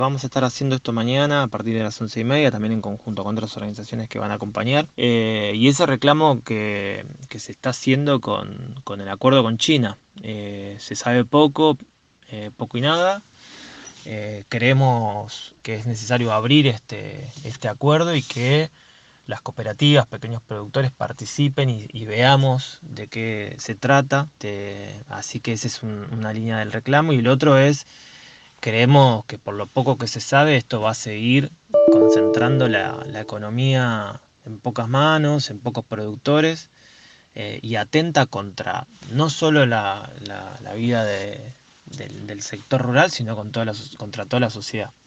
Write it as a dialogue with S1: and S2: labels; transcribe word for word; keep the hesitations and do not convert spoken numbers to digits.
S1: Vamos a estar haciendo esto mañana a partir de las once y media, también en conjunto con otras organizaciones que van a acompañar. Eh, y ese reclamo que, que se está haciendo con, con el acuerdo con China. Eh, se sabe poco, eh, poco y nada. Eh, creemos que es necesario abrir este, este acuerdo y que las cooperativas, pequeños productores participen y, y veamos de qué se trata. Te- así que esa es un- una línea del reclamo. Y el otro es, creemos que por lo poco que se sabe, esto va a seguir concentrando la, la economía en pocas manos, en pocos productores, eh, y atenta contra no solo la, la- la vida de- del, del sector rural, sino con toda la so- contra toda la sociedad.